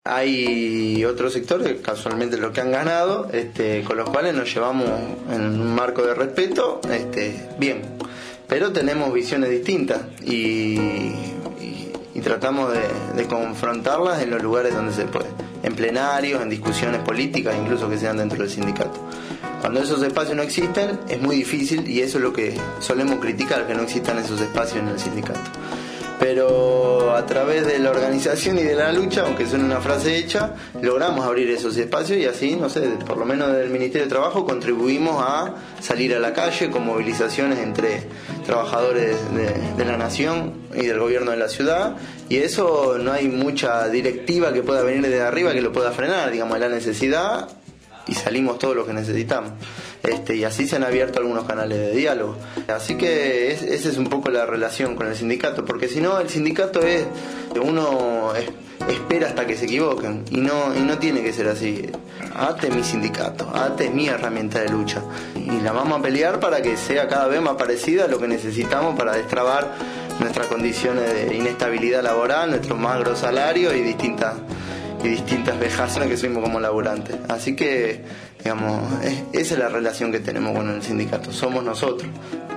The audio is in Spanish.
Hay otros sectores, casualmente los que han ganado, con los cuales nos llevamos en un marco de respeto, bien. Pero tenemos visiones distintas y tratamos de confrontarlas en los lugares donde se puede, en plenarios, en discusiones políticas, incluso que sean dentro del sindicato. Cuando esos espacios no existen es muy difícil, y eso es lo que solemos criticar, que no existan esos espacios en el sindicato. Pero a través de la organización y de la lucha, aunque suene una frase hecha, logramos abrir esos espacios, y así, no sé, por lo menos desde el Ministerio de Trabajo contribuimos a salir a la calle con movilizaciones entre trabajadores de la nación y del gobierno de la ciudad, y eso no hay mucha directiva que pueda venir desde arriba que lo pueda frenar, digamos, la necesidad, y salimos todo lo que necesitamos. Y así se han abierto algunos canales de diálogo. Así que esa es un poco la relación con el sindicato, porque si no, el sindicato es, uno espera hasta que se equivoquen, y no tiene que ser así. ATE es mi sindicato, ATE es mi herramienta de lucha, y la vamos a pelear para que sea cada vez más parecida a lo que necesitamos para destrabar nuestras condiciones de inestabilidad laboral, nuestro magro salario y distintas vejaciones que somos como laburantes. Así que, digamos, esa es la relación que tenemos con el sindicato, somos nosotros.